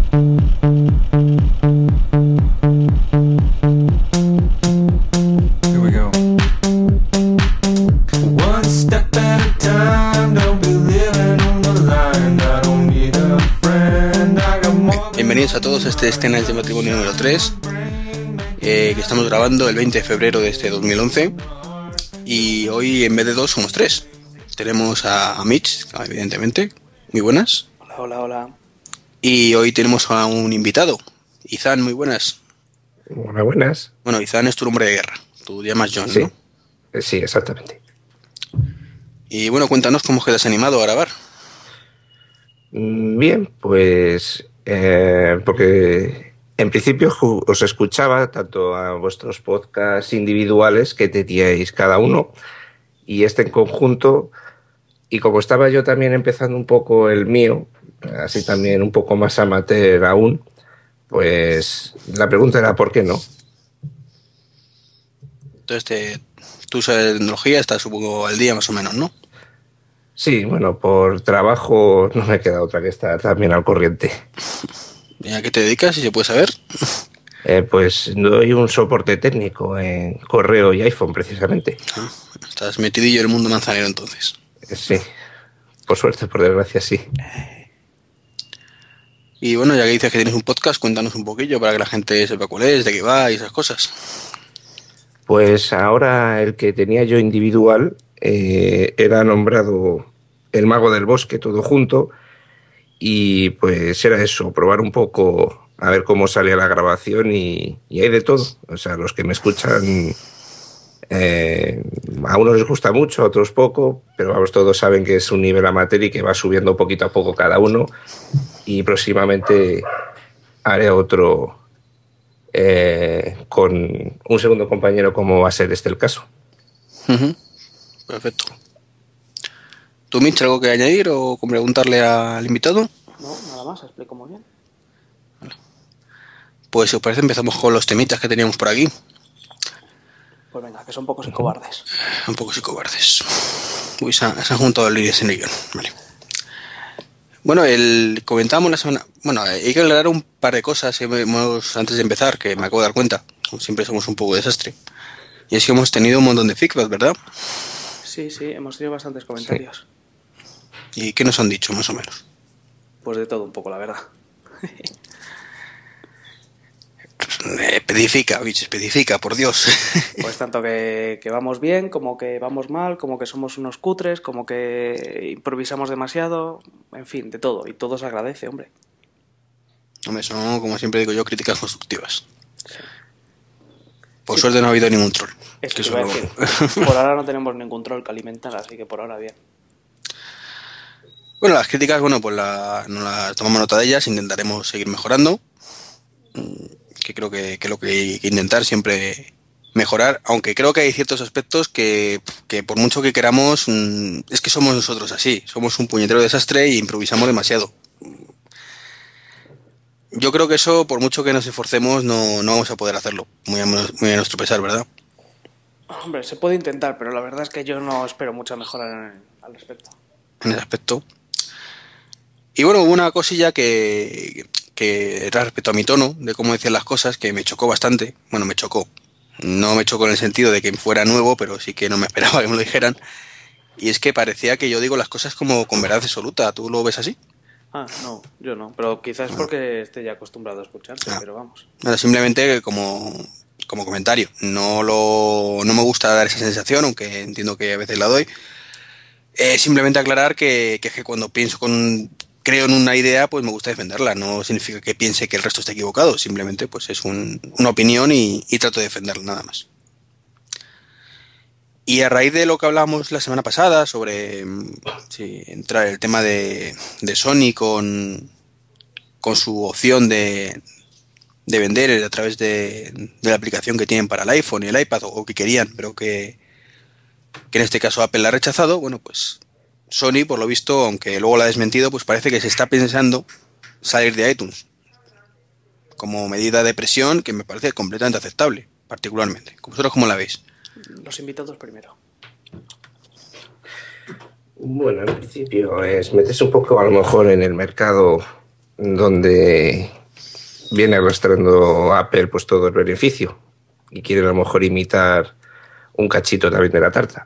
Bienvenidos a todos a este Escenas de Matrimonio número 3, que estamos grabando el 20 de febrero de este 2011. Y hoy en vez de dos somos tres. Tenemos a Mitch, evidentemente. Muy buenas. Hola, hola, hola. Y hoy tenemos a un invitado. Izan, muy buenas. Hola, buenas. Bueno, Izan es tu nombre de guerra. Tú te llamas John, Sí. ¿no? Sí, exactamente. Y bueno, cuéntanos cómo quedas animado a grabar. Bien, pues porque en principio os escuchaba tanto a vuestros podcasts individuales que teníais cada uno y este en conjunto, y como estaba yo también empezando un poco el mío, así también un poco más amateur aún, pues la pregunta era ¿por qué no? Entonces, tú usas de tecnología, estás supongo al día más o menos, ¿no? Sí, bueno, por trabajo no me queda otra que estar también al corriente. ¿Y a qué te dedicas, si se puede saber? Pues doy un soporte técnico en correo y iPhone, precisamente. Ah, estás metidillo en el mundo manzanero entonces. Sí, por suerte, por desgracia, sí. Y bueno, ya que dices que tienes un podcast, cuéntanos un poquillo para que la gente sepa cuál es, de qué va y esas cosas. Pues ahora el que tenía yo individual era nombrado El Mago del Bosque, todo junto, y pues era eso, probar un poco a ver cómo salía la grabación y hay de todo. O sea, los que me escuchan, a unos les gusta mucho, a otros poco, pero vamos, todos saben que es un nivel amateur y que va subiendo poquito a poco cada uno, y próximamente haré otro con un segundo compañero, como va a ser este el caso. Perfecto. ¿Tú, Mitch, algo que añadir o con preguntarle al invitado? No, nada más, explico muy bien. Pues si os parece empezamos con los temitas que teníamos por aquí. Pues venga, que son pocos y cobardes. Un poco cobardes. Uy, se han juntado el líder en el guión. Vale. Bueno, comentábamos la semana... Bueno, hay que aclarar un par de cosas antes de empezar, que me acabo de dar cuenta. Como siempre somos un poco desastre. Y es que hemos tenido un montón de feedback, ¿verdad? Sí, hemos tenido bastantes comentarios. Sí. ¿Y qué nos han dicho, más o menos? Pues de todo un poco, la verdad. Especifica, por Dios. Pues tanto que vamos bien, como que vamos mal, como que somos unos cutres, como que improvisamos demasiado, en fin, de todo. Y todo se agradece, hombre. Hombre, son, como siempre digo yo, críticas constructivas. Sí. Por suerte no ha habido ningún troll. Eso que iba a decir. Por ahora no tenemos ningún troll que alimentar, así que por ahora bien. Bueno, las críticas, bueno, pues no las tomamos nota de ellas, intentaremos seguir mejorando. Que creo que lo que hay que intentar siempre mejorar, aunque creo que hay ciertos aspectos que por mucho que queramos, es que somos nosotros así, somos un puñetero desastre y improvisamos demasiado. Yo creo que eso, por mucho que nos esforcemos, no vamos a poder hacerlo, muy a nuestro pesar, ¿verdad? Hombre, se puede intentar, pero la verdad es que yo no espero mucha mejora al respecto. En ese aspecto. Y bueno, hubo una cosilla que era respecto a mi tono, de cómo decían las cosas, que me chocó bastante. Bueno, me chocó. No me chocó en el sentido de que fuera nuevo, pero sí que no me esperaba que me lo dijeran. Y es que parecía que yo digo las cosas como con verdad absoluta. ¿Tú lo ves así? Ah, no, yo no. Pero quizás es porque esté ya acostumbrado a escucharte, pero vamos. Bueno, simplemente como comentario. No me gusta dar esa sensación, aunque entiendo que a veces la doy. Simplemente aclarar que cuando creo en una idea, pues me gusta defenderla. No significa que piense que el resto está equivocado. Simplemente pues es una opinión y trato de defenderla, nada más. Y a raíz de lo que hablábamos la semana pasada sobre entrar el tema de Sony con su opción de vender a través de la aplicación que tienen para el iPhone y el iPad, o que querían, pero que en este caso Apple la ha rechazado. Bueno, pues Sony, por lo visto, aunque luego la ha desmentido, pues parece que se está pensando salir de iTunes como medida de presión, que me parece completamente aceptable, particularmente. ¿Vosotros cómo la veis? Los invitados primero. Bueno, en principio es meterse un poco a lo mejor en el mercado donde viene arrastrando Apple pues todo el beneficio y quieren a lo mejor imitar un cachito también de la tarta.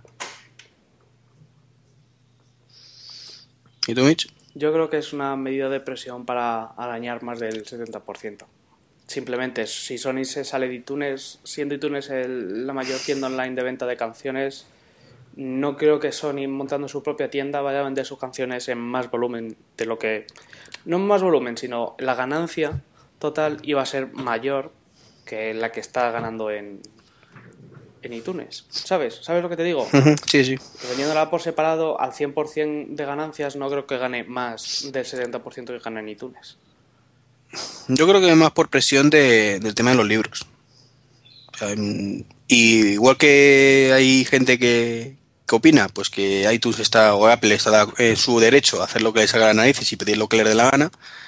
¿Y tú, Mitch? Yo creo que es una medida de presión para arañar más del 70%. Simplemente, si Sony se sale de iTunes, siendo iTunes la mayor tienda online de venta de canciones, no creo que Sony, montando su propia tienda, vaya a vender sus canciones en más volumen de lo que... No en más volumen, sino la ganancia total iba a ser mayor que la que está ganando en iTunes. ¿Sabes? ¿Sabes lo que te digo? Sí, sí. Vendiéndola por separado, al 100% de ganancias, no creo que gane más del 70% que gana en iTunes. Yo creo que es más por presión del tema de los libros. O sea, y igual que hay gente que opina, pues que iTunes está o Apple está en su derecho a hacer lo que les haga la narices y pedir lo que les dé la gana.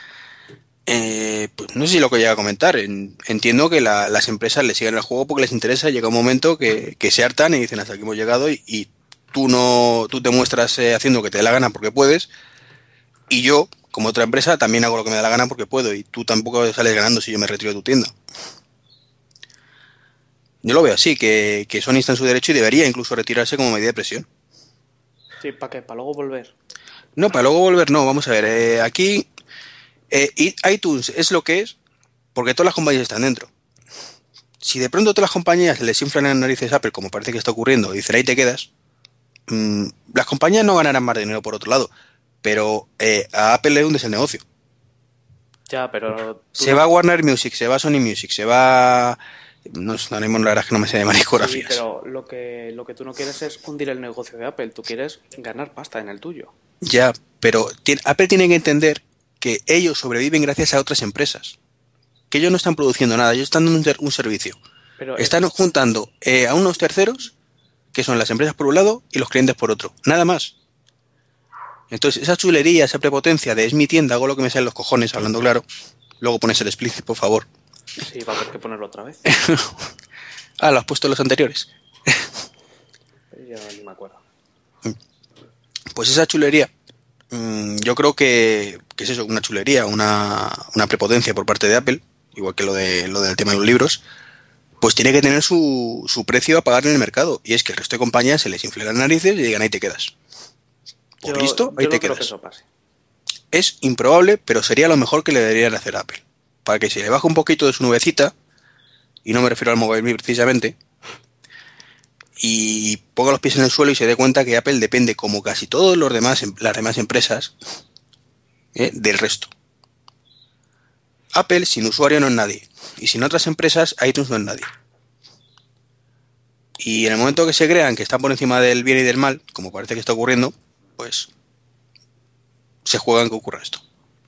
Pues no sé si lo que llega a comentar. Entiendo que las empresas le siguen el juego porque les interesa. Llega un momento que se hartan y dicen hasta aquí hemos llegado y tú te muestras haciendo lo que te dé la gana porque puedes, y yo, como otra empresa, también hago lo que me da la gana porque puedo, y tú tampoco sales ganando si yo me retiro de tu tienda. Yo lo veo así, que Sony está en su derecho y debería incluso retirarse como medida de presión. Sí, ¿para qué? ¿Para luego volver? No, para luego volver no, vamos a ver, aquí iTunes es lo que es porque todas las compañías están dentro. Si de pronto todas las compañías les inflan en las narices a Apple, como parece que está ocurriendo, y dicen ahí te quedas, las compañías no ganarán más dinero por otro lado, pero a Apple le hundes el negocio. Ya, pero... Se va a Warner Music, se va a Sony Music, se va... No, ahora mismo la verdad es que no me sé de Sí, discografías. pero lo que tú no quieres es hundir el negocio de Apple. Tú quieres ganar pasta en el tuyo. Ya, pero Apple tiene que entender que ellos sobreviven gracias a otras empresas. Que ellos no están produciendo nada, ellos están dando un servicio. Pero Están juntando a unos terceros, que son las empresas por un lado y los clientes por otro. Nada más. Entonces, esa chulería, esa prepotencia de es mi tienda, hago lo que me sale los cojones, hablando claro. Luego pones el explícito, por favor. Sí, va a haber que ponerlo otra vez. Ah, lo has puesto en los anteriores. Ya ni me acuerdo. Pues esa chulería, yo creo que es eso, una chulería, una prepotencia por parte de Apple, igual que lo del tema de los libros, pues tiene que tener su precio a pagar en el mercado. Y es que el resto de compañías se les infle las narices y digan ahí te quedas. Por listo, ahí yo te no creo quedas. que eso pase. Es improbable, pero sería lo mejor que le deberían hacer a Apple. Para que se le baje un poquito de su nubecita, y no me refiero al Mobile Me precisamente, y ponga los pies en el suelo y se dé cuenta que Apple depende, como casi todos las demás empresas, del resto. Apple sin usuario no es nadie, y sin otras empresas iTunes no es nadie. Y en el momento que se crean que están por encima del bien y del mal, como parece que está ocurriendo, pues se juegan que ocurra esto.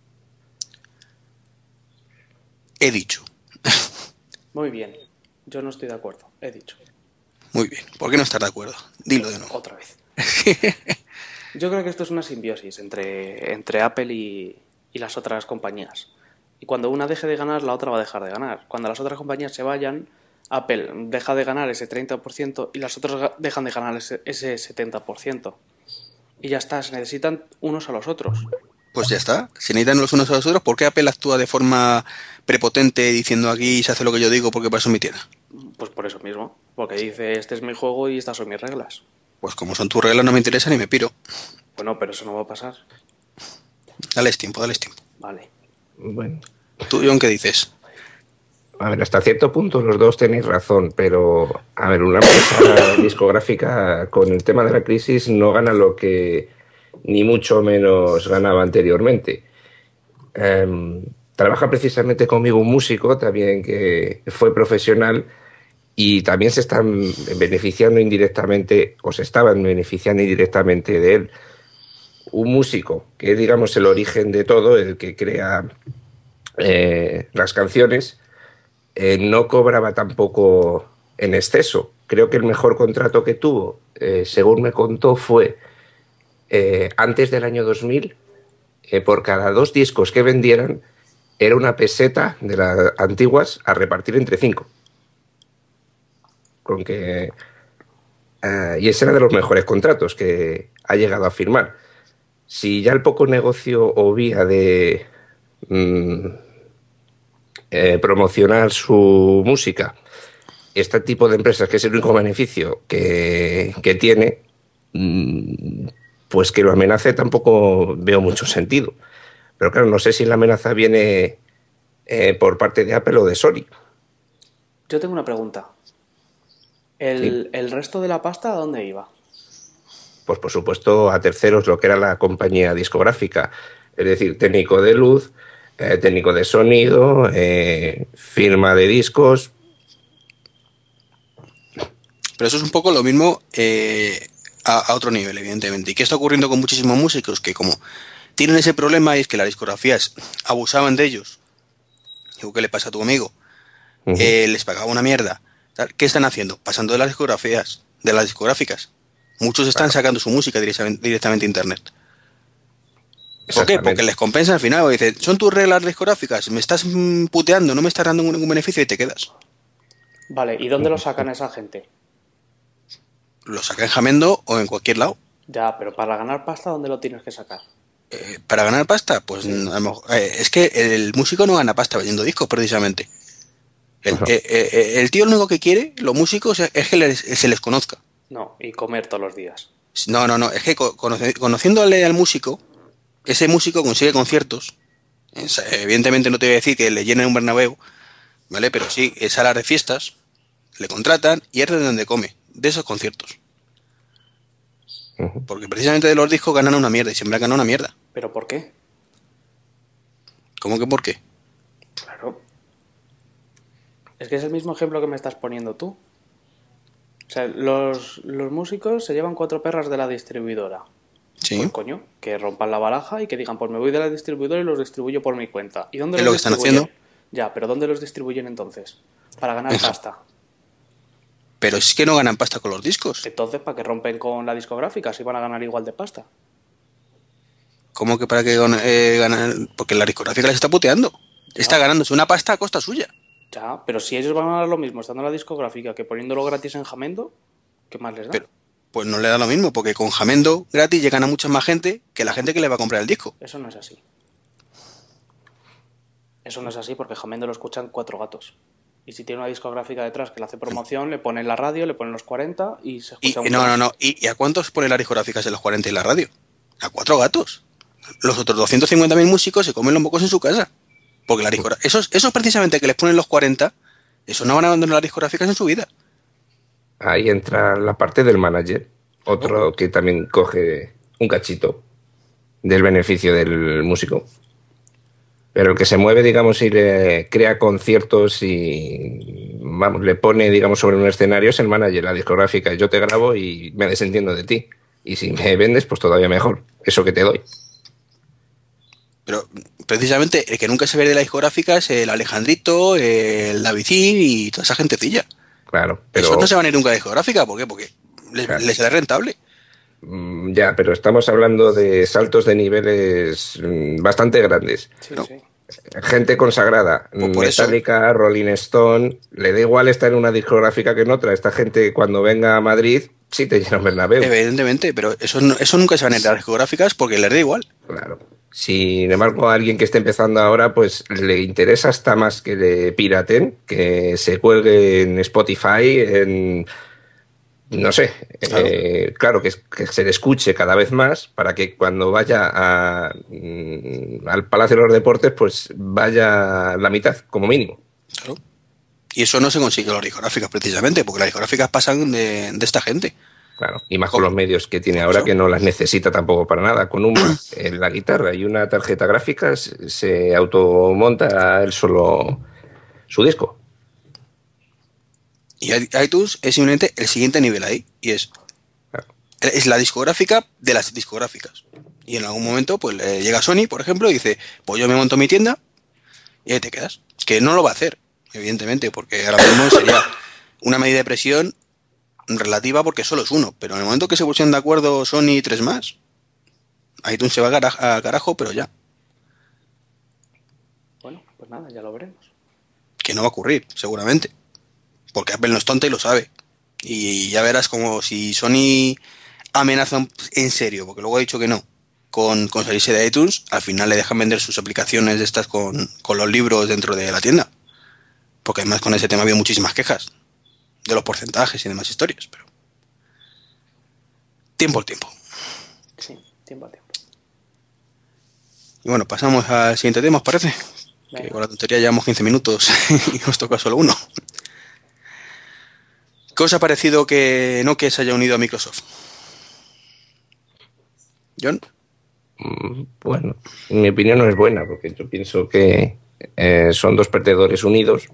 He dicho. Muy bien. Yo no estoy de acuerdo. He dicho. Muy bien. ¿Por qué no estás de acuerdo? Dilo de nuevo. Otra vez. Yo creo que esto es una simbiosis entre Apple y las otras compañías. Y cuando una deje de ganar, la otra va a dejar de ganar. Cuando las otras compañías se vayan, Apple deja de ganar ese 30% y las otras dejan de ganar ese 70%. Y ya está, se necesitan unos a los otros. Pues ya está. Se necesitan los unos a los otros. ¿Por qué Apple actúa de forma prepotente diciendo aquí se hace lo que yo digo porque para eso es mi tienda? Pues por eso mismo. Porque dice, este es mi juego y estas son mis reglas. Pues como son tus reglas no me interesan y me piro. Bueno, pero eso no va a pasar. Dales tiempo, dales tiempo. Vale. Bueno. ¿Tú, John, qué dices? A ver, hasta cierto punto los dos tenéis razón, pero, a ver, una empresa discográfica con el tema de la crisis no gana lo que ni mucho menos ganaba anteriormente. Trabaja precisamente conmigo un músico también que fue profesional y también se están beneficiando indirectamente, o se estaban beneficiando indirectamente de él. Un músico, que es, digamos, el origen de todo, el que crea las canciones, no cobraba tampoco en exceso. Creo que el mejor contrato que tuvo, según me contó, fue antes del año 2000, por cada 2 discos que vendieran, era una peseta de las antiguas a repartir entre 5. Con que, y ese era de los mejores contratos que ha llegado a firmar. Si ya el poco negocio o vía de promocionar su música, este tipo de empresas, que es el único beneficio que tiene, pues que lo amenace tampoco veo mucho sentido. Pero claro, no sé si la amenaza viene por parte de Apple o de Sony. Yo tengo una pregunta. ¿Sí? ¿El resto de la pasta a dónde iba? Pues por supuesto a terceros, lo que era la compañía discográfica, es decir, técnico de luz, técnico de sonido, firma de discos. Pero eso es un poco lo mismo a otro nivel, evidentemente. ¿Y qué está ocurriendo con muchísimos músicos? Que como tienen ese problema y es que las discografías abusaban de ellos, digo, ¿qué le pasa a tu amigo? Ujú. Les pagaba una mierda. ¿Qué están haciendo? Pasando de las discografías, de las discográficas. Muchos están Claro, sacando su música directamente a internet. ¿Por qué? Porque exactamente. les compensa al final. Dicen, son tus reglas discográficas, me estás puteando, no me estás dando ningún beneficio y te quedas. Vale, ¿y dónde lo sacan esa gente? Lo sacan en Jamendo o en cualquier lado. Ya, pero para ganar pasta, ¿dónde lo tienes que sacar? Para ganar pasta, pues Sí. es que el músico no gana pasta vendiendo discos, precisamente. Ajá. El tío lo único que quiere, los músicos, es que se les conozca. No, y comer todos los días. No, no, no, es que conociéndole al músico, ese músico consigue conciertos. Evidentemente no te voy a decir que le llenen un Bernabéu, ¿vale? Pero sí, es salas de fiestas, le contratan y es de donde come, de esos conciertos. Ujú. Porque precisamente de los discos ganan una mierda y siempre han ganado una mierda. ¿Pero por qué? ¿Cómo que por qué? Claro. Es que es el mismo ejemplo que me estás poniendo tú. O sea, los músicos se llevan 4 perras de la distribuidora. Pues Sí, coño, que rompan la baraja y que digan, pues me voy de la distribuidora y los distribuyo por mi cuenta. ¿Y dónde es los lo que están haciendo. distribuyen? Ya, pero ¿dónde los distribuyen entonces? Para ganar En Ja- pasta. Pero es que no ganan pasta con los discos. Entonces, ¿para qué rompen con la discográfica si van a ganar igual de pasta? ¿Cómo que para que ganan? Porque la discográfica les está puteando. Está Ya, ganándose una pasta a costa suya. ya, pero si ellos van a ganar lo mismo estando en la discográfica que poniéndolo gratis en Jamendo, ¿qué más les da? Pero pues no le da lo mismo, porque con Jamendo gratis llegan a mucha más gente que la gente que le va a comprar el disco. Eso no es así. Eso no es así porque Jamendo lo escuchan 4 gatos. Y si tiene una discográfica detrás que le hace promoción, le ponen la radio, le ponen los 40 y se escucha Y mucho no, no, más. no. ¿Y a cuántos ponen las discográficas en los 40 y la radio? A 4 gatos. Los otros 250.000 músicos se comen los mocos en su casa. Porque la esos precisamente que les ponen los 40, esos no van a abandonar las discográficas en su vida. Ahí entra la parte del manager, Claro. otro que también coge un cachito del beneficio del músico. Pero el que se mueve, digamos, y le crea conciertos y vamos, le pone, digamos, sobre un escenario es el manager, la discográfica. Yo te grabo y me desentiendo de ti. Y si me vendes, pues todavía mejor. Eso que te doy. Pero precisamente el que nunca se ve de la discográfica es el Alejandrito, el Davidín y toda esa gentecilla. Claro, Esos no pero se van a ir nunca a la discográfica. ¿Por qué? Porque claro. les sale rentable. Ya, pero estamos hablando de saltos de niveles bastante grandes. Sí, Claro. sí. Gente consagrada, Pues por eso, Metallica, Rolling Stone, le da igual estar en una discográfica que en otra. Esta gente cuando venga a Madrid, sí te llena un Bernabéu. evidentemente, pero eso nunca se van a ir a las discográficas porque les da igual. Claro. Sin embargo, a alguien que esté empezando ahora, pues le interesa hasta más que le piraten, que se cuelgue en Spotify, en, no sé, Claro. claro, que se le escuche cada vez más para que cuando vaya al Palacio de los Deportes, pues vaya la mitad, como mínimo. Claro. Y eso no se consigue con las discográficas precisamente, porque las discográficas pasan de esta gente. Claro, y más con Co- los medios que tiene Por ahora eso. que no las necesita tampoco para nada. Con un Mac en la guitarra y una tarjeta gráfica se automonta él solo su disco. Y iTunes es simplemente el siguiente nivel ahí. Y Claro. es la discográfica de las discográficas. Y en algún momento, pues llega Sony, por ejemplo, y dice, pues yo me monto mi tienda y ahí te quedas. Que no lo va a hacer, evidentemente, porque ahora mismo sería una medida de presión relativa porque solo es uno. Pero en el momento que se pusieron de acuerdo Sony y tres más, iTunes se va a carajo, pero ya. Bueno, pues nada, ya lo veremos. Que no va a ocurrir, seguramente. Porque Apple no es tonta y lo sabe. Y ya verás como si Sony amenaza en serio, porque luego ha dicho que no, con salirse de iTunes, al final le dejan vender sus aplicaciones de estas con los libros dentro de la tienda. Porque además con ese tema ha habido muchísimas quejas de los porcentajes y demás historias, pero tiempo al tiempo. Sí, tiempo a tiempo. Y bueno, pasamos al siguiente tema, ¿os parece? Venga. Que con la tontería llevamos 15 minutos y nos toca solo uno. ¿Qué os ha parecido que Nokia se haya unido a Microsoft? ¿John? Bueno, mi opinión no es buena, porque yo pienso que son dos perdedores unidos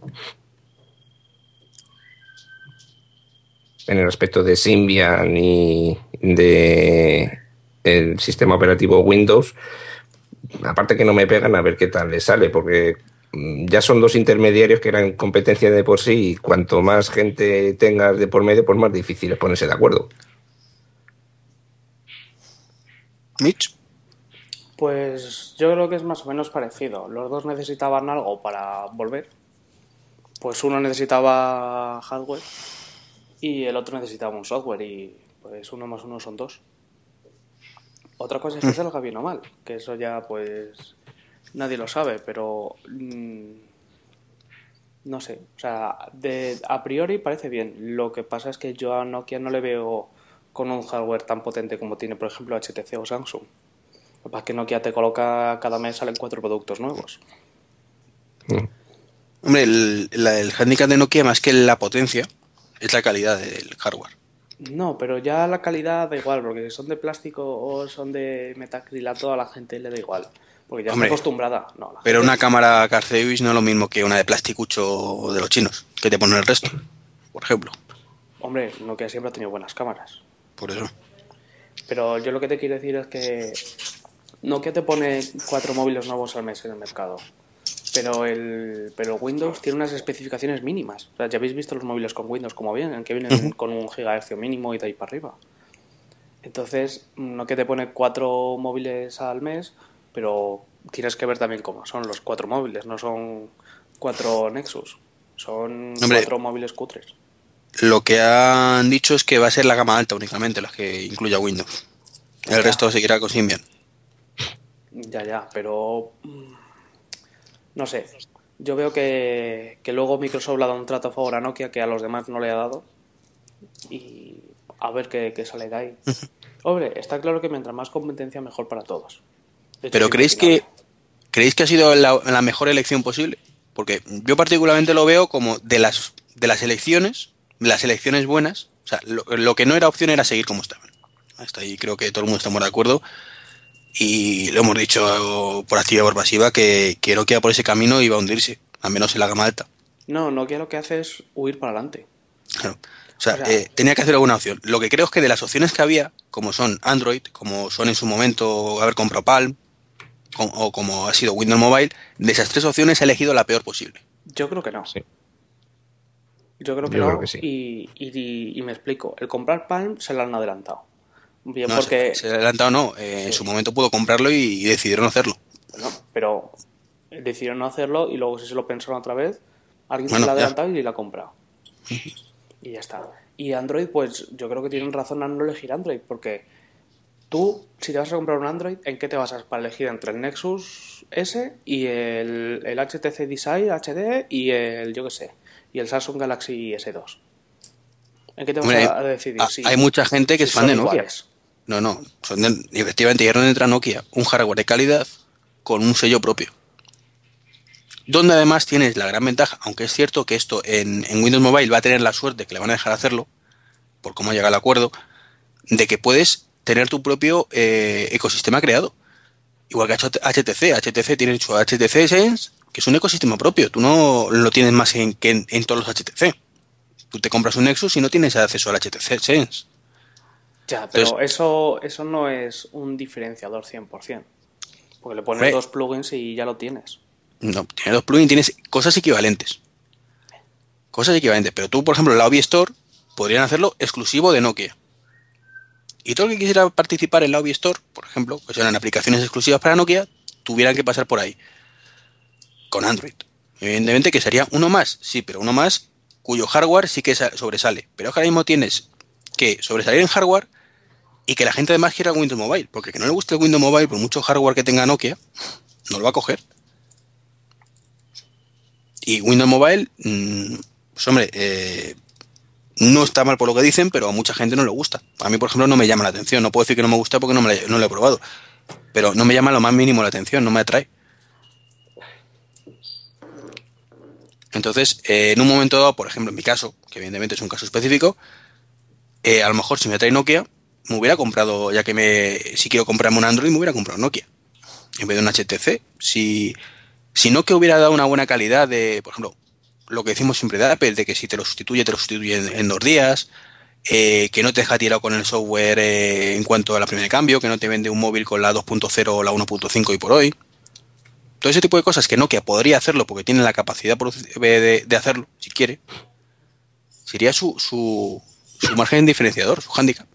en el aspecto de Symbian y de el sistema operativo Windows. Aparte que no me pegan, a ver qué tal les sale, porque ya son dos intermediarios que eran competencia de por sí, y cuanto más gente tengas de por medio, pues más difícil es ponerse de acuerdo. ¿Mitch? Pues yo creo que es más o menos parecido. Los dos necesitaban algo para volver. Pues uno necesitaba hardware y el otro necesitaba un software y pues 1 más 1 son 2. Otra cosa es que salga bien o mal, que eso ya pues nadie lo sabe, pero no sé, o sea, a priori parece bien. Lo que pasa es que yo a Nokia no le veo con un hardware tan potente como tiene, por ejemplo, HTC o Samsung. Lo que pasa es que Nokia te coloca, cada mes salen 4 productos nuevos. Hombre, el handicap de Nokia, más que la potencia, es la calidad del hardware. No, pero ya la calidad da igual, porque si son de plástico o son de metacrilato a la gente le da igual. Porque ya está Hombre, acostumbrada. No, la pero gente una cámara Carcevis no es lo mismo que una de plasticucho de los chinos, que te ponen el resto, por ejemplo. Hombre, Nokia siempre ha tenido buenas cámaras. Por eso. Pero yo lo que te quiero decir es que Nokia te pone 4 móviles nuevos al mes en el mercado. Pero Windows tiene unas especificaciones mínimas. O sea, ya habéis visto los móviles con Windows como vienen, que vienen con 1 GHz mínimo y de ahí para arriba. Entonces, Nokia te pone 4 móviles al mes, pero tienes que ver también cómo son los 4 móviles. No son 4 Nexus, son Hombre, 4 móviles cutres. lo que han dicho es que va a ser la gama alta únicamente, las que incluya Windows. El Ya. resto seguirá con Symbian. Ya, pero no sé. Yo veo que luego Microsoft le ha dado un trato a favor a Nokia que a los demás no le ha dado. Y a ver qué sale de ahí. Hombre, está claro que mientras más competencia, mejor para todos. De hecho, Pero es inopinable. ¿creéis que ha sido la mejor elección posible? Porque yo particularmente lo veo como de las elecciones buenas. O sea, lo que no era opción era seguir como estaban. Hasta ahí creo que todo el mundo estamos de acuerdo. Y lo hemos dicho por activa y por pasiva que Nokia por ese camino iba a hundirse, al menos en la gama alta. No, Nokia lo que hace es huir para adelante. Claro. O sea, O sea, tenía que hacer alguna opción. Lo que creo es que de las opciones que había, como son Android, como son en su momento haber comprado Palm, o como ha sido Windows Mobile, de esas 3 opciones ha elegido la peor posible. yo creo que no. Sí. Yo creo que Yo no. creo que sí. Y me explico. El comprar Palm se lo han adelantado. Bien, No, porque. se ha adelantado no. En su momento pudo comprarlo y decidieron hacerlo. Bueno, pero decidieron no hacerlo y luego si se lo pensaron otra vez, alguien se Bueno, lo ha ya. adelantado y lo ha comprado. Y ya está. Y Android, pues yo creo que tienen razón a no elegir Android, porque tú, si te vas a comprar un Android, ¿en qué te basas para elegir entre el Nexus S y el HTC Desire HD y el, yo qué sé, y el Samsung Galaxy S2? ¿En qué te vas Hombre, a decidir? hay mucha gente que Si es fan son de Nokia. iguales. No, efectivamente, ya no entra Nokia, un hardware de calidad con un sello propio. Donde además tienes la gran ventaja, aunque es cierto que esto en Windows Mobile va a tener la suerte que le van a dejar hacerlo, por cómo llega el acuerdo, de que puedes tener tu propio ecosistema creado. Igual que ha hecho HTC. HTC tiene su HTC Sense, que es un ecosistema propio. Tú no lo tienes más que en todos los HTC. Tú te compras un Nexus y no tienes acceso al HTC Sense. Ya, Entonces, pero eso no es un diferenciador 100%. Porque le pones hombre, 2 plugins y ya lo tienes. no, tienes 2 plugins, tienes cosas equivalentes. Cosas equivalentes. Pero tú, por ejemplo, la Obi Store podrían hacerlo exclusivo de Nokia. Y todo el que quisiera participar en la Obi Store, por ejemplo, que sean aplicaciones exclusivas para Nokia, tuvieran que pasar por ahí, con Android. Evidentemente que sería uno más, sí, pero uno más cuyo hardware sí que sobresale. Pero ahora mismo tienes que sobresalir en hardware y que la gente además quiera Windows Mobile, porque que no le guste el Windows Mobile, por mucho hardware que tenga Nokia, no lo va a coger. Y Windows Mobile, pues hombre, no está mal por lo que dicen, pero a mucha gente no le gusta. A mí, por ejemplo, no me llama la atención. No puedo decir que no me gusta porque no lo he probado. Pero no me llama lo más mínimo la atención, no me atrae. Entonces, en un momento dado, por ejemplo, en mi caso, que evidentemente es un caso específico, a lo mejor si me trae Nokia, me hubiera comprado, si quiero comprarme un Android, me hubiera comprado un Nokia en vez de un HTC. Si Nokia hubiera dado una buena calidad de, por ejemplo, lo que decimos siempre de Apple, de que si te lo sustituye en 2 días, que no te deja tirado con el software en cuanto a la primera de cambio, que no te vende un móvil con la 2.0 o la 1.5 y por hoy. Todo ese tipo de cosas que Nokia podría hacerlo porque tiene la capacidad de hacerlo, si quiere, sería su margen diferenciador, su hándicap.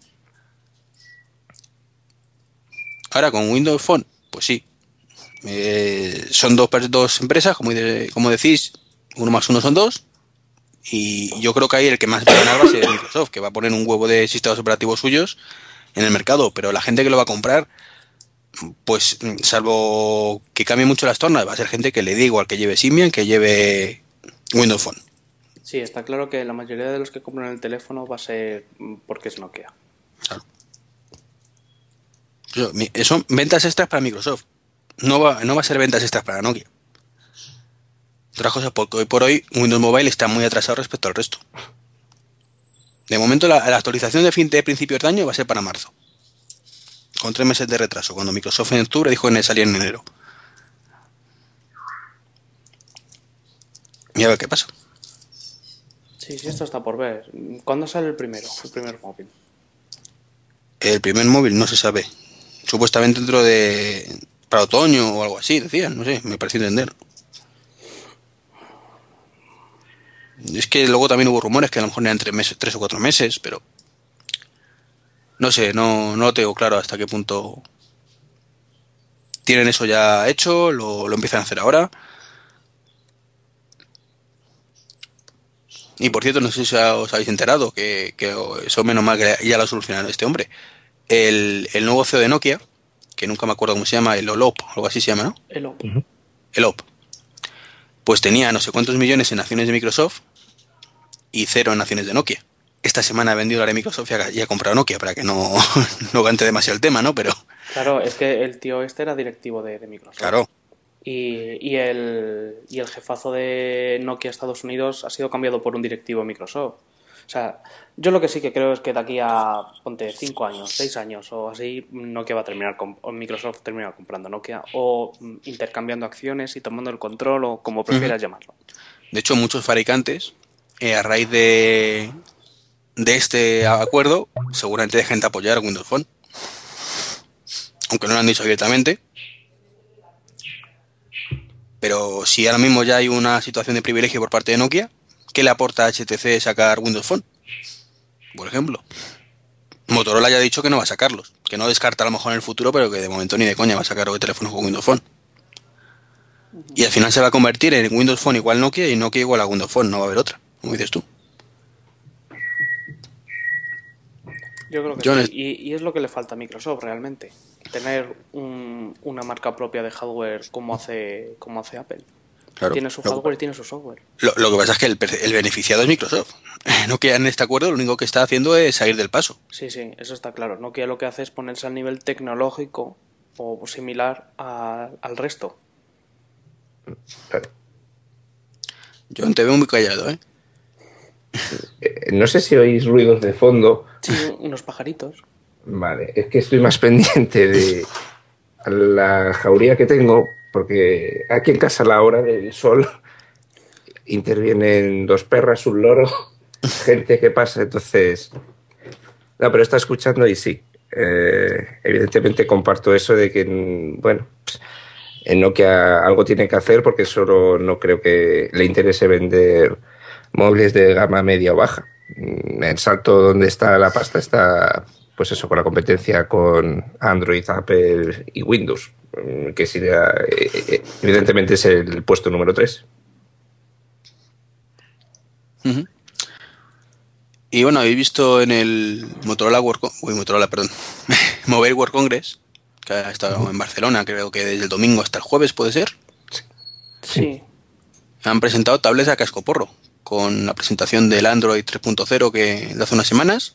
Ahora con Windows Phone, pues sí, son dos empresas, como decís, 1 más 1 son 2, y yo creo que ahí el que más va a ganar va a ser Microsoft, que va a poner un huevo de sistemas operativos suyos en el mercado, pero la gente que lo va a comprar, pues salvo que cambie mucho las tornas, va a ser gente que le dé igual que lleve Symbian, que lleve Windows Phone. Sí, está claro que la mayoría de los que compran el teléfono va a ser porque es Nokia. Claro. Son ventas extras para Microsoft. No va a ser ventas extras para Nokia. Otras cosas, porque hoy por hoy Windows Mobile está muy atrasado respecto al resto. De momento la actualización de principios de año va a ser para marzo. Con 3 meses de retraso, cuando Microsoft en octubre dijo que salía en enero. Y a ver qué pasa. Sí, esto está por ver. ¿Cuándo sale el primer móvil? El primer móvil no se sabe. Supuestamente para otoño o algo así, decían. No sé, me pareció entender. Es que luego también hubo rumores que a lo mejor eran 3 o 4 meses, pero no sé, no lo tengo claro hasta qué punto tienen eso ya hecho, lo empiezan a hacer ahora. Y por cierto, no sé si os habéis enterado que eso menos mal que ya lo ha solucionado este hombre. El nuevo CEO de Nokia, que nunca me acuerdo cómo se llama, el Olop, algo así se llama, ¿no? El OP. El OP. Pues tenía no sé cuántos millones en acciones de Microsoft y 0 en acciones de Nokia. Esta semana ha vendido la de Microsoft y ha comprado Nokia para que no, no cante demasiado el tema, ¿no? Pero Claro, es que el tío este era directivo de Microsoft. claro, Y el jefazo de Nokia Estados Unidos ha sido cambiado por un directivo de Microsoft. O sea, yo lo que sí que creo es que de aquí a, ponte, 5 años, 6 años o así, Nokia va a terminar o Microsoft termina comprando Nokia o intercambiando acciones y tomando el control o como prefieras llamarlo. de hecho muchos fabricantes, a raíz de este acuerdo, seguramente dejen de apoyar a Windows Phone. Aunque no lo han dicho abiertamente. Pero si ahora mismo ya hay una situación de privilegio por parte de Nokia, ¿qué le aporta a HTC sacar Windows Phone? Por ejemplo. Motorola ya ha dicho que no va a sacarlos, que no descarta a lo mejor en el futuro, pero que de momento ni de coña va a sacar teléfonos con Windows Phone. Y al final se va a convertir en Windows Phone igual Nokia y Nokia igual a Windows Phone, no va a haber otra, como dices tú. Yo creo que sí. Y es lo que le falta a Microsoft realmente. Tener una marca propia de hardware como hace Apple. Claro. Tiene su hardware y tiene su software. Lo que pasa es que el beneficiado es Microsoft. Nokia en este acuerdo lo único que está haciendo es salir del paso. Sí, eso está claro. Nokia lo que hace es ponerse al nivel tecnológico o similar al resto. Yo te veo muy callado, ¿eh? No sé si oís ruidos de fondo. Sí, unos pajaritos. Vale, es que estoy más pendiente de la jauría que tengo, porque aquí en casa a la hora del sol intervienen 2 perras, un loro, gente que pasa, entonces... No, pero está escuchando y sí. Evidentemente comparto eso de que, bueno, en Nokia algo tiene que hacer porque solo no creo que le interese vender móviles de gama media o baja. El salto donde está la pasta está, pues eso, con la competencia con Android, Apple y Windows, que sería, evidentemente es el puesto número 3. Uh-huh. Y bueno, habéis visto en el Mobile World Congress, que ha estado en Barcelona, creo que desde el domingo hasta el jueves, ¿puede ser? Sí. Han presentado tablets a cascoporro, con la presentación del Android 3.0 que de hace unas semanas.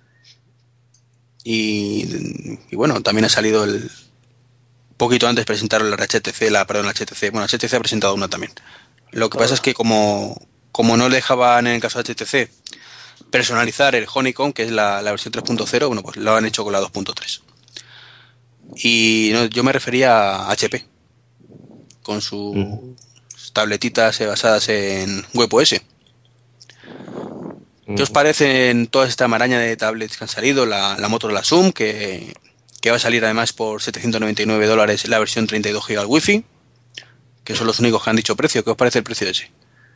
Y bueno, también ha salido poquito antes presentaron la HTC, la HTC. Bueno, HTC ha presentado una también. Lo que pasa es que como no dejaban en el caso de HTC personalizar el Honeycomb, que es la versión 3.0, bueno, pues lo han hecho con la 2.3. Y no, yo me refería a HP, con sus tabletitas basadas en WebOS. ¿Qué os parecen toda esta maraña de tablets que han salido? La Motorola Zoom, que va a salir además por $799 la versión 32 GB Wi-Fi, que son los únicos que han dicho precio. ¿Qué os parece el precio de ese?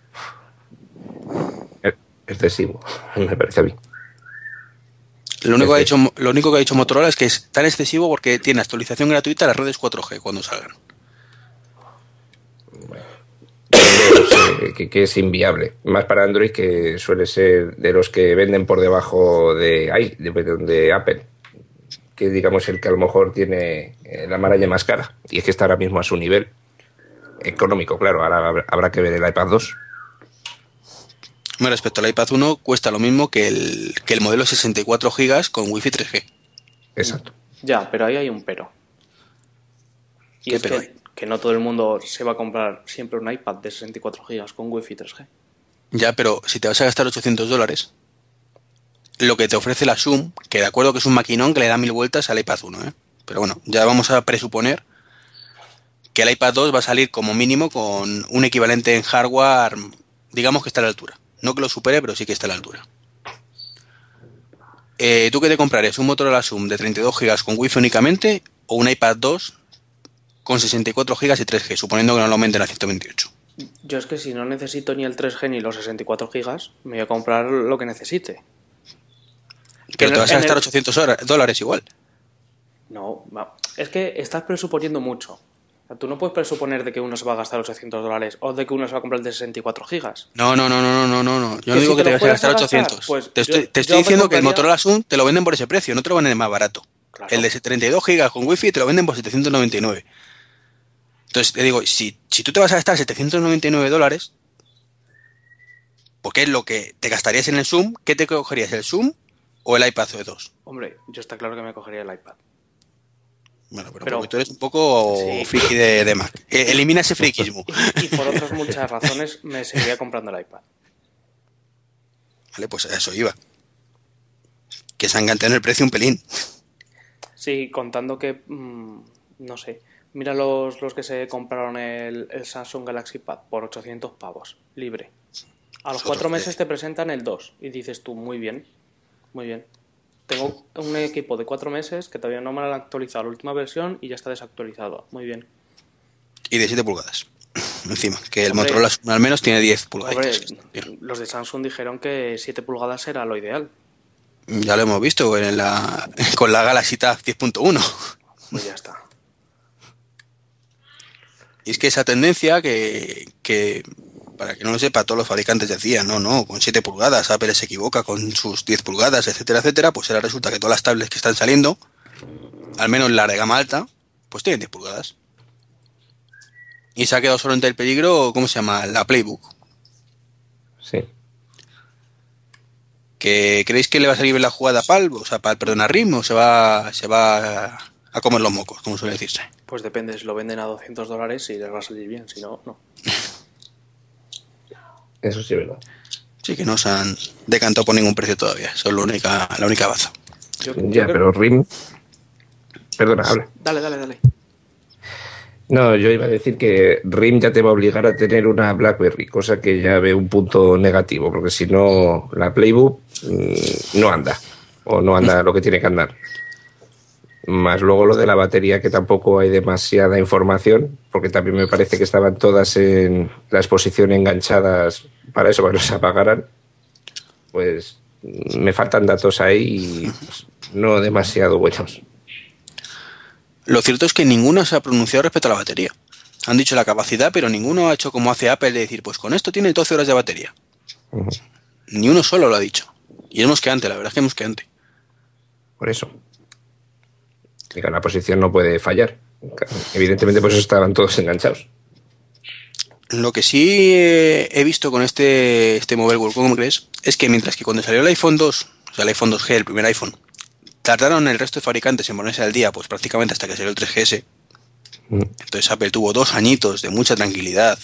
Excesivo, me parece a mí. Lo único que ha dicho Motorola es que es tan excesivo porque tiene actualización gratuita a las redes 4G cuando salgan. Que es inviable. Más para Android, que suele ser de los que venden por debajo de Apple, que digamos el que a lo mejor tiene la maraña más cara. Y es que está ahora mismo a su nivel económico, claro. Ahora habrá que ver el iPad 2. Respecto al iPad 1, cuesta lo mismo que el modelo 64 GB con Wi-Fi 3G. Exacto. Ya, pero ahí hay un pero. Y es pero que no todo el mundo se va a comprar siempre un iPad de 64 GB con Wi-Fi 3G. Ya, pero si te vas a gastar $800, lo que te ofrece la Zoom, que de acuerdo que es un maquinón que le da 1000 vueltas al iPad 1, pero bueno, ya vamos a presuponer que el iPad 2 va a salir como mínimo con un equivalente en hardware, digamos que está a la altura. No que lo supere, pero sí que está a la altura. ¿Tú qué te comprarías? ¿Un Motorola Zoom de 32 GB con Wi-Fi únicamente o un iPad 2 con 64 GB y 3G, suponiendo que no lo aumenten a 128? Yo es que si no necesito ni el 3G ni los 64 GB, me voy a comprar lo que necesite. Pero te vas a gastar $800 igual. No, es que estás presuponiendo mucho. O sea, tú no puedes presuponer de que uno se va a gastar $800 o de que uno se va a comprar el de 64 GB. No. Yo no digo que te vayas a gastar 800. Pues te estoy diciendo que el Motorola Zoom te lo venden por ese precio, no te lo venden más barato. Claro. El de 32 GB con Wi-Fi te lo venden por $799. Entonces te digo, si tú te vas a gastar $799, ¿por qué es lo que te gastarías en el Zoom? ¿Qué te cogerías, el Zoom o el iPad 2? Hombre, yo está claro que me cogería el iPad. Bueno, pero porque tú eres un poco friki de Mac. Elimina ese friquismo. Y por otras muchas razones me seguiría comprando el iPad. Vale, pues a eso iba. Que se han enganchado en el precio un pelín. Sí, contando que, no sé, mira los que se compraron el Samsung Galaxy Pad por 800 pavos, libre. A los 4 meses te presentan el 2 y dices tú, muy bien, muy bien. Tengo un equipo de 4 meses que todavía no me lo han actualizado la última versión y ya está desactualizado. Muy bien. Y de 7 pulgadas. Encima, que el Motorola al menos tiene 10 pulgadas. Los de Samsung dijeron que 7 pulgadas era lo ideal. Ya lo hemos visto con la Galaxy Tab 10.1. Pues ya está. Y es que esa tendencia que para que no lo sepa, todos los fabricantes decían, no, con 7 pulgadas, Apple se equivoca con sus 10 pulgadas, etcétera, etcétera, pues ahora resulta que todas las tablets que están saliendo, al menos la de gama alta, pues tienen 10 pulgadas. Y se ha quedado solo ante el peligro, ¿cómo se llama? La Playbook. Sí. ¿Creéis que le va a salir bien la jugada a RIM, o se va a comer los mocos, como suele decirse? Pues depende, si lo venden a $200 y les va a salir bien, si no, no. Eso sí es verdad. Sí, que no se han decantado por ningún precio todavía. Eso es la única baza. Pero RIM... Perdona, habla. Dale. No, yo iba a decir que RIM ya te va a obligar a tener una BlackBerry, cosa que ya ve un punto negativo, porque si no, la Playbook no anda, o no anda lo que tiene que andar. Más luego lo de la batería, que tampoco hay demasiada información, porque también me parece que estaban todas en la exposición enganchadas para eso, para que no se apagaran. Pues me faltan datos ahí y no demasiado buenos. Lo cierto es que ninguno se ha pronunciado respecto a la batería. Han dicho la capacidad, pero ninguno ha hecho como hace Apple de decir, pues con esto tiene 12 horas de batería. Ni uno solo lo ha dicho. Y es mosqueante, la verdad es que es mosqueante. Por eso. La posición no puede fallar. Evidentemente, por eso estaban todos enganchados. Lo que sí he visto con este Mobile World Congress es que mientras que cuando salió el iPhone 2, o sea, el iPhone 2G, el primer iPhone, tardaron el resto de fabricantes en ponerse al día, pues prácticamente hasta que salió el 3GS. Entonces Apple tuvo 2 añitos de mucha tranquilidad.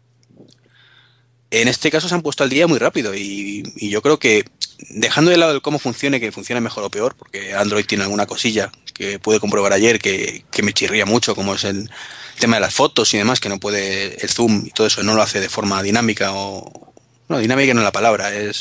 En este caso se han puesto al día muy rápido y yo creo que, dejando de lado el cómo funcione, que funcione mejor o peor, porque Android tiene alguna cosilla que pude comprobar ayer que me chirría mucho, como es el tema de las fotos y demás, que no puede, el zoom y todo eso no lo hace de forma dinámica o... No, dinámica no es la palabra, es...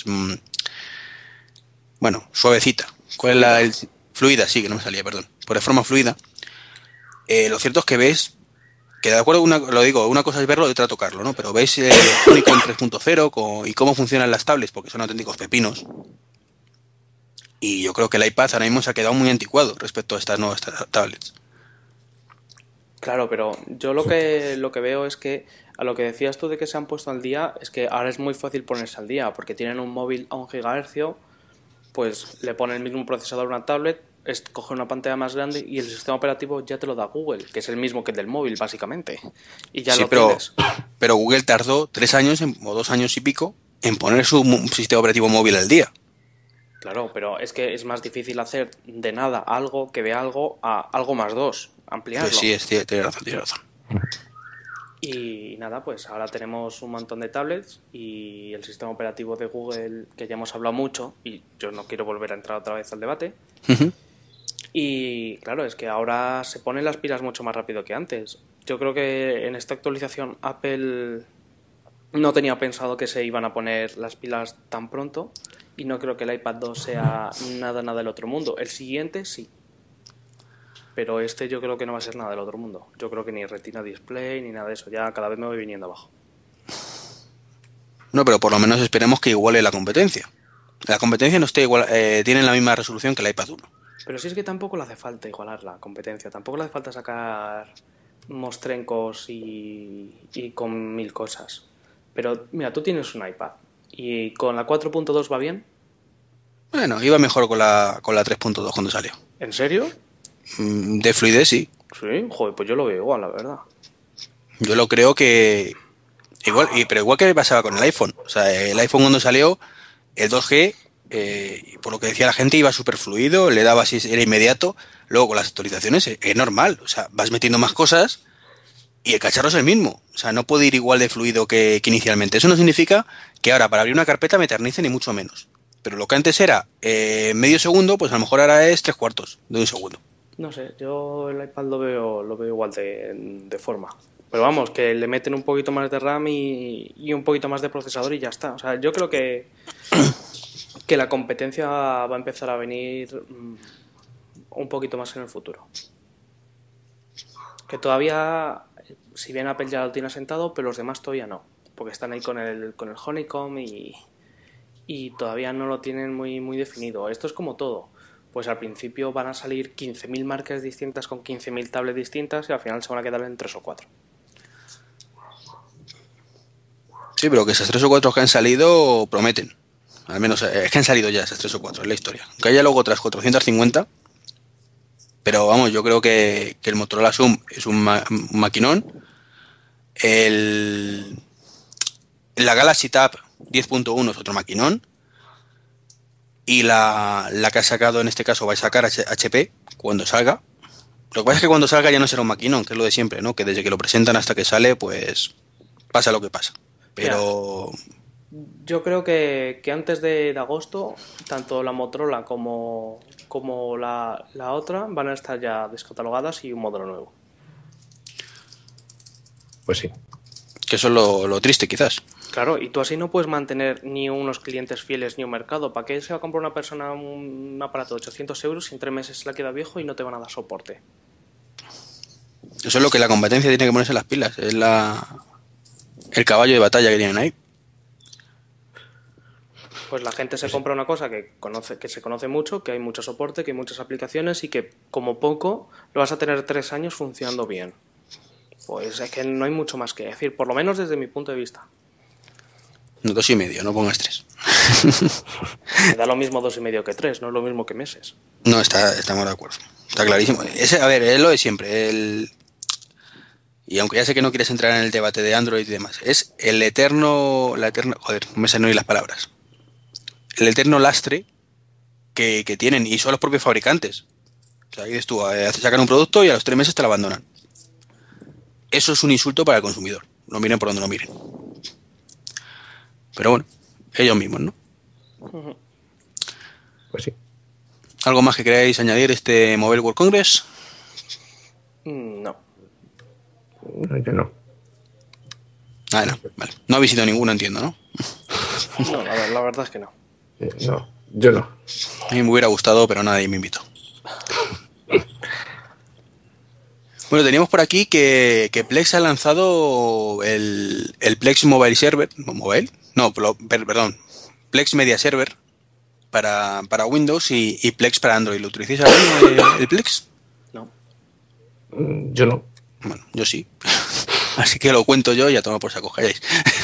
bueno, suavecita. ¿Cuál es Fluida. fluida, sí, que no me salía, perdón. Por de forma fluida. Lo cierto es que ves que de acuerdo, lo digo, una cosa es verlo y otra tocarlo, ¿no? Pero veis el Honeycomb 3.0 y cómo funcionan las tablets, porque son auténticos pepinos. Y yo creo que el iPad ahora mismo se ha quedado muy anticuado respecto a estas nuevas tablets. Claro, pero yo lo que veo es que a lo que decías tú de que se han puesto al día, es que ahora es muy fácil ponerse al día, porque tienen un móvil a 1 GHz, pues le ponen el mismo procesador a una tablet, coge una pantalla más grande y el sistema operativo ya te lo da Google, que es el mismo que el del móvil, básicamente. Y ya Sí, lo tienes. pero Google tardó 3 años o 2 años y pico en poner su sistema operativo móvil al día. Claro, pero es que es más difícil hacer de nada algo que de algo a algo más dos, Pues ampliarlo. sí, tiene razón, tiene razón. Y nada, pues ahora tenemos un montón de tablets y el sistema operativo de Google, que ya hemos hablado mucho, y yo no quiero volver a entrar otra vez al debate. Ujú. Y claro, es que ahora se ponen las pilas mucho más rápido que antes. Yo creo que en esta actualización Apple no tenía pensado que se iban a poner las pilas tan pronto y no creo que el iPad 2 sea nada del otro mundo. El siguiente sí, pero este yo creo que no va a ser nada del otro mundo. Yo creo que ni Retina Display ni nada de eso. Ya cada vez me voy viniendo abajo. No, pero por lo menos esperemos que iguale la competencia. La competencia no esté igual, tiene la misma resolución que el iPad 1. Pero si es que tampoco le hace falta igualar la competencia. Tampoco le hace falta sacar mostrencos y con mil cosas. Pero mira, tú tienes un iPad y con la 4.2 va bien. Bueno, iba mejor con la 3.2 cuando salió. ¿En serio? De fluidez, sí. Sí, joder, pues yo lo veo igual, la verdad. Yo lo creo que igual, pero igual que pasaba con el iPhone. O sea, el iPhone cuando salió, el 2G, por lo que decía la gente, iba súper fluido, le daba así, era inmediato. Luego con las actualizaciones es normal. O sea, vas metiendo más cosas y el cacharro es el mismo. O sea, no puede ir igual de fluido que inicialmente. Eso no significa que ahora para abrir una carpeta me eternice ni mucho menos. Pero lo que antes era medio segundo, pues a lo mejor ahora es 3/4 de un segundo. No sé, yo el iPad lo veo igual de forma. Pero vamos, que le meten un poquito más de RAM y un poquito más de procesador y ya está. O sea, yo creo que la competencia va a empezar a venir un poquito más en el futuro. Que todavía, si bien Apple ya lo tiene asentado, pero los demás todavía no. Porque están ahí con el Honeycomb y todavía no lo tienen muy definido. Esto es como todo. Pues al principio van a salir 15.000 marcas distintas con 15.000 tablets distintas y al final se van a quedar en 3 o 4. Sí, pero que esas 3 o 4 que han salido prometen. Al menos es que han salido ya esas 3 o 4 en la historia. Aunque haya luego otras 450. Pero vamos, yo creo que el Motorola Zoom es un maquinón. La Galaxy Tab 10.1 es otro maquinón. Y la que ha sacado en este caso va a sacar HP cuando salga. Lo que pasa es que cuando salga ya no será un maquinón, que es lo de siempre, ¿no? Que desde que lo presentan hasta que sale, pues pasa lo que pasa. Mira, Pero yo creo que antes de agosto, tanto la Motorola como la otra van a estar ya descatalogadas y un modelo nuevo. Pues sí. que eso es lo triste quizás. Claro, y tú así no puedes mantener ni unos clientes fieles ni un mercado. ¿Para qué se va a comprar una persona un aparato de 800 euros si en 3 meses se le queda viejo y no te van a dar soporte? Eso es lo que la competencia tiene que ponerse las pilas. Es el caballo de batalla que tienen ahí. Pues la gente se compra una cosa que se conoce mucho, que hay mucho soporte, que hay muchas aplicaciones y que como poco lo vas a tener 3 años funcionando bien. Pues es que no hay mucho más que decir, por lo menos desde mi punto de vista. No, 2,5, no pongas 3. Me da lo mismo 2,5 que 3, no es lo mismo que meses. No, estamos de acuerdo. Está clarísimo. A ver, es lo de siempre. y aunque ya sé que no quieres entrar en el debate de Android y demás, es joder, no me salen hoy las palabras, el eterno lastre que tienen, y son los propios fabricantes. O sea, ahí dices tú, sacan un producto y a los 3 meses te lo abandonan. Eso es un insulto para el consumidor, no miren por donde no miren. Pero bueno, ellos mismos, ¿no? Pues sí. ¿Algo más que queráis añadir este Mobile World Congress? No. No, yo no. Ah, no, vale. No habéis ido a ninguno, entiendo, ¿no? No, la verdad es que no. No, yo no. A mí me hubiera gustado, pero nadie me invitó. Bueno, teníamos por aquí que Plex ha lanzado el Plex Mobile Server. ¿Mobile? No, perdón. Plex Media Server para Windows y Plex para Android. ¿Lo utilizáis ahora el Plex? No. Yo no. Bueno, yo sí. Así que lo cuento yo y ya toma por saco, calláis.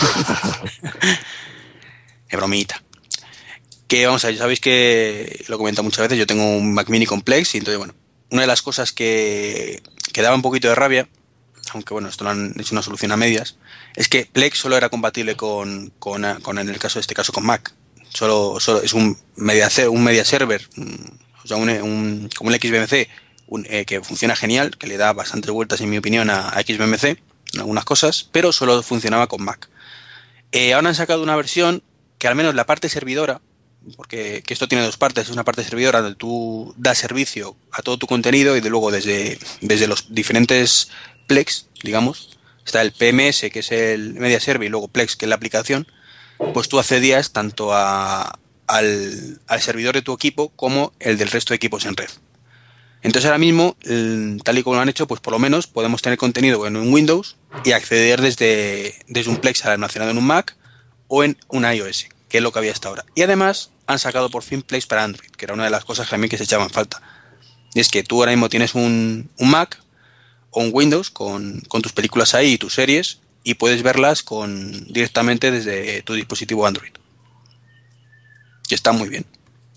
Es bromita. Que vamos a ver, sabéis que lo he comentado muchas veces, yo tengo un Mac Mini complex y entonces, bueno, una de las cosas que daba un poquito de rabia, aunque bueno, esto lo han hecho una solución a medias, es que Plex solo era compatible en el caso de este caso, con Mac. Solo es un media server, o sea, como un XBMC, que funciona genial, que le da bastantes vueltas, en mi opinión, a XBMC, en algunas cosas, pero solo funcionaba con Mac. Ahora han sacado una versión que al menos la parte servidora, porque que esto tiene dos partes, es una parte servidora donde tú das servicio a todo tu contenido y de luego desde los diferentes Plex, digamos, está el PMS, que es el Media Server, y luego Plex, que es la aplicación, pues tú accedías tanto al servidor de tu equipo como el del resto de equipos en red. Entonces ahora mismo, tal y como lo han hecho, pues por lo menos podemos tener contenido en un Windows y acceder desde un Plex almacenado en un Mac o en un iOS, que es lo que había hasta ahora. Y además han sacado por fin Plex para Android, que era una de las cosas también que se echaban falta. Y es que tú ahora mismo tienes un Mac o un Windows con tus películas ahí y tus series y puedes verlas directamente desde tu dispositivo Android. Y está muy bien.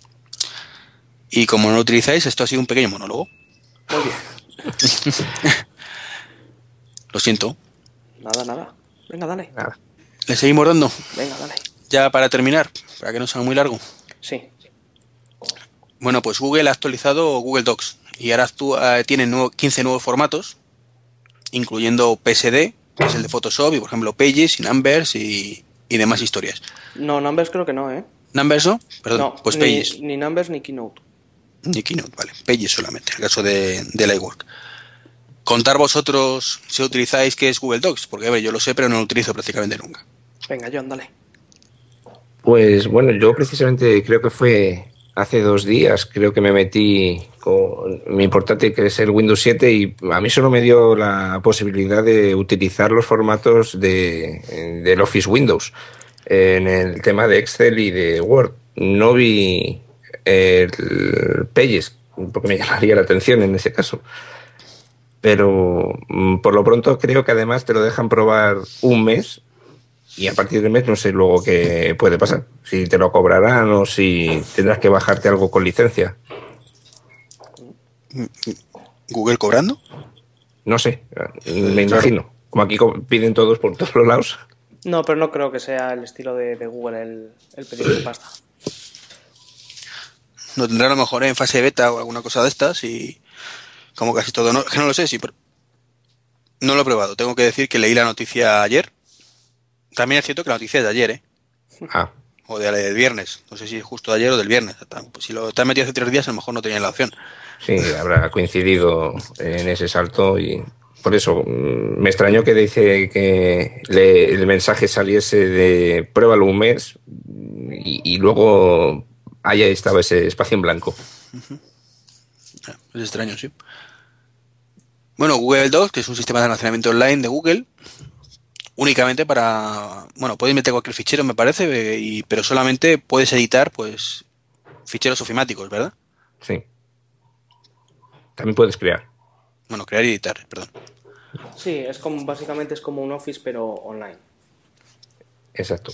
Y como no lo utilizáis, esto ha sido un pequeño monólogo. Muy bien. Lo siento. Nada. Venga, dale. Nada. ¿Le seguimos dando? Venga, dale. Ya para terminar, para que no sea muy largo. Sí. Bueno, pues Google ha actualizado Google Docs y ahora tiene 15 nuevos formatos, incluyendo PSD, que es el de Photoshop, y por ejemplo Pages y Numbers y demás historias. No, Numbers creo que no, ¿eh? ¿Numbers no? Perdón, No, pues Pages. ni Numbers ni Keynote. Ni Keynote, vale. Pages solamente, en el caso del iWork. Contar vosotros si utilizáis qué es Google Docs, porque a ver, yo lo sé, pero no lo utilizo prácticamente nunca. Venga, John, dale. Pues bueno, yo precisamente creo que fue hace 2 días, creo que me metí con mi portátil, que es el Windows 7, y a mí solo me dio la posibilidad de utilizar los formatos del Office Windows en el tema de Excel y de Word. No vi el Pages, porque me llamaría la atención en ese caso. Pero por lo pronto creo que además te lo dejan probar un mes y a partir del mes no sé luego qué puede pasar. Si te lo cobrarán o si tendrás que bajarte algo con licencia. ¿Google cobrando? No sé, me Claro. imagino. Como aquí piden todos por todos los lados. No, pero no creo que sea el estilo de Google el pedir pasta. Lo tendrá a lo mejor en fase beta o alguna cosa de estas y como casi todo. No, que no lo sé, sí, pero no lo he probado. Tengo que decir que leí la noticia ayer. También es cierto que la noticia es de ayer, ¿eh? Ah, O del viernes. No sé si es justo de ayer o del viernes. Pues si lo te has metido hace 3 días, a lo mejor no tenía la opción. sí, habrá coincidido en ese salto y por eso me extrañó que dice que el mensaje saliese de pruébalo un mes y luego haya estado ese espacio en blanco. Es extraño, sí. Bueno, Google Docs, que es un sistema de almacenamiento online de Google, únicamente para... Bueno, podéis meter cualquier fichero, me parece, pero solamente puedes editar, pues, ficheros ofimáticos, ¿verdad? Sí, también puedes crear. Bueno, crear y editar, perdón. Sí, básicamente es como un Office, pero online. Exacto.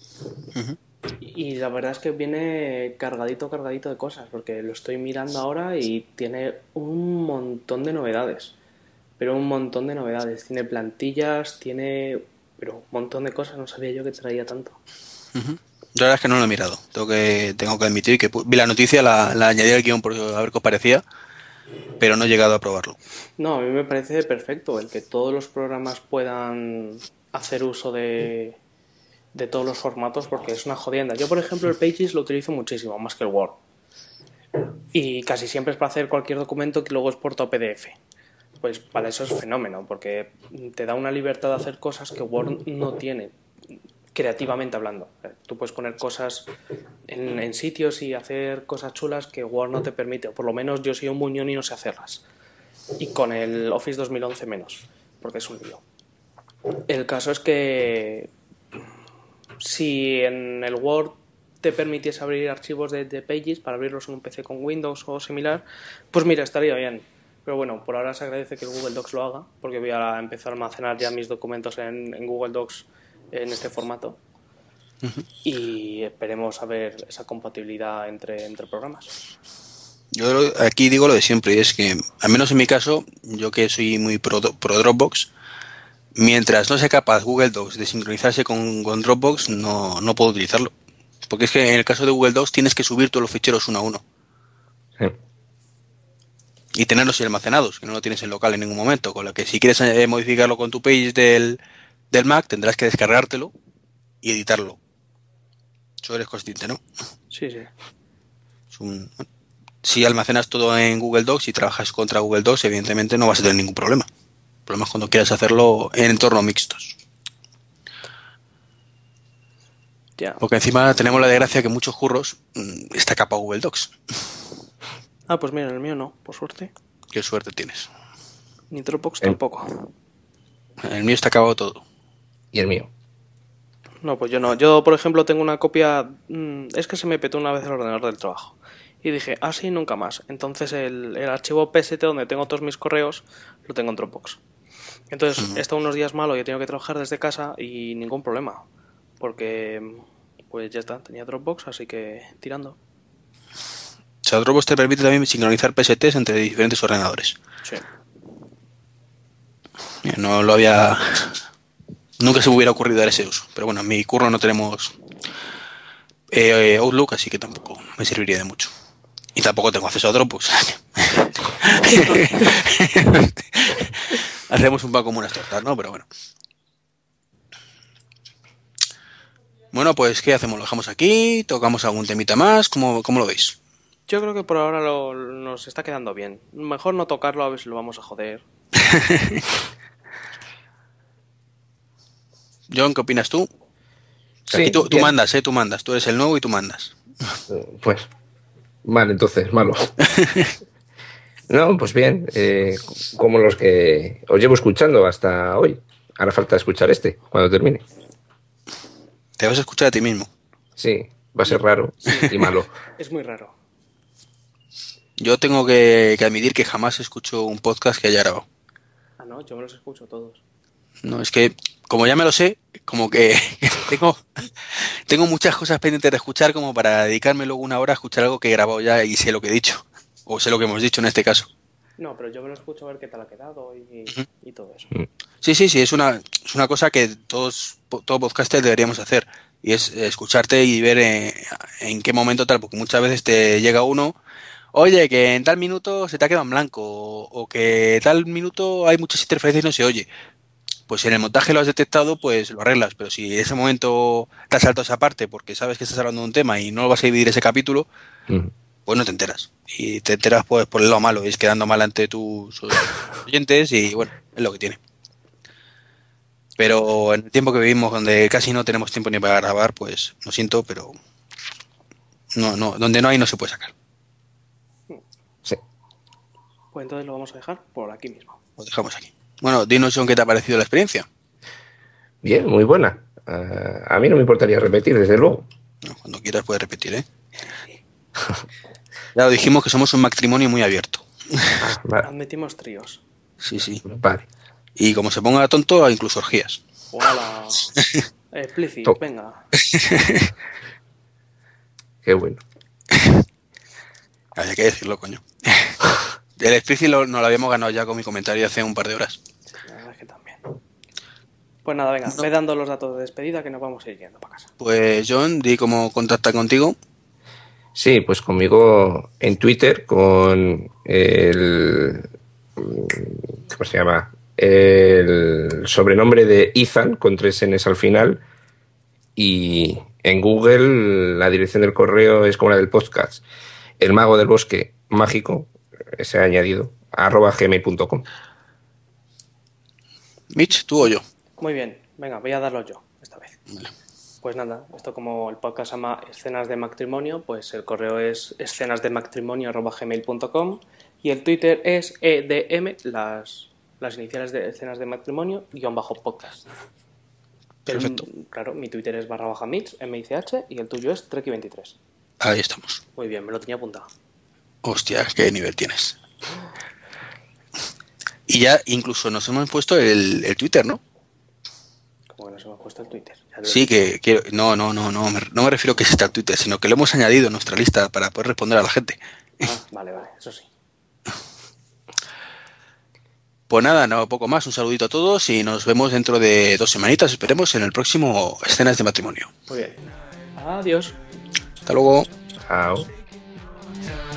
Y la verdad es que viene cargadito de cosas, porque lo estoy mirando ahora y tiene un montón de novedades. pero un montón de novedades. Tiene plantillas, pero un montón de cosas. No sabía yo que traía tanto. Uh-huh. La verdad es que no lo he mirado. Tengo que admitir que vi la noticia, la añadí al guión por a ver qué os parecía, pero no he llegado a probarlo. No, a mí me parece perfecto el que todos los programas puedan hacer uso de todos los formatos, porque es una jodienda. Yo, por ejemplo, el Pages lo utilizo muchísimo, más que el Word. Y casi siempre es para hacer cualquier documento que luego exporto a PDF. Pues para eso es fenómeno, porque te da una libertad de hacer cosas que Word no tiene, creativamente hablando. Tú puedes poner cosas en sitios y hacer cosas chulas que Word no te permite, o por lo menos yo soy un muñón y no sé hacerlas. Y con el Office 2011 menos, porque es un lío. El caso es que si en el Word te permitiese abrir archivos de Pages para abrirlos en un PC con Windows o similar, pues mira, estaría bien. Pero bueno, por ahora se agradece que el Google Docs lo haga, porque voy a empezar a almacenar ya mis documentos en Google Docs en este formato. Uh-huh. Y esperemos a ver esa compatibilidad entre programas. Yo aquí digo lo de siempre, y es que, al menos en mi caso, yo que soy muy pro Dropbox, mientras no sea capaz Google Docs de sincronizarse con Dropbox, no puedo utilizarlo. Porque es que en el caso de Google Docs tienes que subir todos los ficheros uno a uno. Sí. Y tenerlos almacenados, que no lo tienes en local en ningún momento. Con lo que si quieres modificarlo con tu page del Mac, tendrás que descargártelo y editarlo. Eso eres consciente, ¿no? Sí. Si almacenas todo en Google Docs y trabajas contra Google Docs, evidentemente no vas a tener ningún problema. El problema es cuando quieras hacerlo en entornos mixtos. Ya. Porque encima tenemos la desgracia que muchos curros está capa Google Docs. Ah, pues mira, el mío no, por suerte. Qué suerte tienes. Ni Dropbox tampoco. El mío está acabado todo. ¿Y el mío? No, pues yo no. Yo, por ejemplo, tengo una copia... Es que se me petó una vez el ordenador del trabajo. Y dije, sí, nunca más. Entonces el archivo PST donde tengo todos mis correos lo tengo en Dropbox. Entonces he estado unos días malo y he tenido que trabajar desde casa y ningún problema. Porque, pues ya está, tenía Dropbox, así que tirando. O sea, Dropbox te permite también sincronizar PSTs entre diferentes ordenadores. Sí. No lo había... Nunca se me hubiera ocurrido dar ese uso. Pero bueno, en mi curro no tenemos Outlook, así que tampoco me serviría de mucho. Y tampoco tengo acceso a Dropbox. Hacemos un pan como unas tortas, ¿no? Pero bueno. Bueno, pues ¿qué hacemos? ¿Lo dejamos aquí? ¿Tocamos algún temita más? ¿Cómo lo veis? Yo creo que por ahora nos está quedando bien. Mejor no tocarlo, a ver si lo vamos a joder. John, ¿qué opinas tú? Sí, aquí tú mandas, tú mandas. Tú eres el nuevo y tú mandas. Pues, vale, entonces, malo. No, pues bien, como los que os llevo escuchando hasta hoy. Ahora falta escuchar cuando termine. Te vas a escuchar a ti mismo. Sí, va a ser raro y malo. Es muy raro. Yo tengo que admitir que jamás escucho un podcast que haya grabado. Ah, no, yo me los escucho todos. No, es que, como ya me lo sé, como que tengo muchas cosas pendientes de escuchar como para dedicarme luego una hora a escuchar algo que he grabado ya y sé lo que he dicho. O sé lo que hemos dicho en este caso. No, pero yo me lo escucho a ver qué tal ha quedado y todo eso. Sí, es una cosa que todo podcaster deberíamos hacer. Y es escucharte y ver en qué momento tal, porque muchas veces te llega uno, oye, que en tal minuto se te ha quedado en blanco, o que tal minuto hay muchas interferencias y no se oye. Pues en el montaje lo has detectado, pues lo arreglas. Pero si en ese momento te has saltado esa parte porque sabes que estás hablando de un tema y no vas a dividir ese capítulo, pues no te enteras. Y te enteras pues por el lado malo, y es quedando mal ante tus oyentes y bueno, es lo que tiene. Pero en el tiempo que vivimos, donde casi no tenemos tiempo ni para grabar, pues lo siento, pero no, donde no hay no se puede sacar. Sí. Pues entonces lo vamos a dejar por aquí mismo. Lo dejamos aquí. Bueno, dinos, John, ¿qué te ha parecido la experiencia? Bien, muy buena. A mí no me importaría repetir, desde luego. No, cuando quieras puedes repetir, ¿eh? Ya lo dijimos que somos un matrimonio muy abierto. Vale. Admitimos tríos. Sí. Vale. Y como se ponga tonto, incluso orgías. ¡Hola! Explícito, venga. Qué bueno. Había que decirlo, coño. El Spreadsheet no lo habíamos ganado ya con mi comentario hace un par de horas. Sí, la verdad es que también. Pues nada, venga, ve dando los datos de despedida que nos vamos a ir yendo para casa. Pues John, di cómo contactar contigo. Sí, pues conmigo en Twitter con el... ¿Cómo se llama? El sobrenombre de Ethan, con 3 Ns al final. Y en Google la dirección del correo es como la del podcast. El mago del bosque mágico, ese añadido, @gmail.com. Mitch, tú o yo. Muy bien, venga, voy a darlo yo esta vez. Vale. Pues nada, esto como el podcast se llama Escenas de Matrimonio, pues el correo es escenasdematrimonio@gmail.com y el Twitter es EDM, las iniciales de Escenas de Matrimonio, _podcast. Perfecto. Claro, mi Twitter es _Mitch, MICH, y el tuyo es Treki23. Ahí estamos. Muy bien, me lo tenía apuntado. Hostia, qué nivel tienes. Y ya incluso nos hemos puesto el Twitter, ¿no? Como que nos hemos puesto el Twitter. Sí, que quiero... No me refiero a que exista el Twitter, sino que lo hemos añadido a nuestra lista para poder responder a la gente. Vale, eso sí. Pues nada, no, poco más. Un saludito a todos y nos vemos dentro de 2 semanitas, esperemos, en el próximo Escenas de Matrimonio. Muy bien. Adiós. Hasta luego. Chao.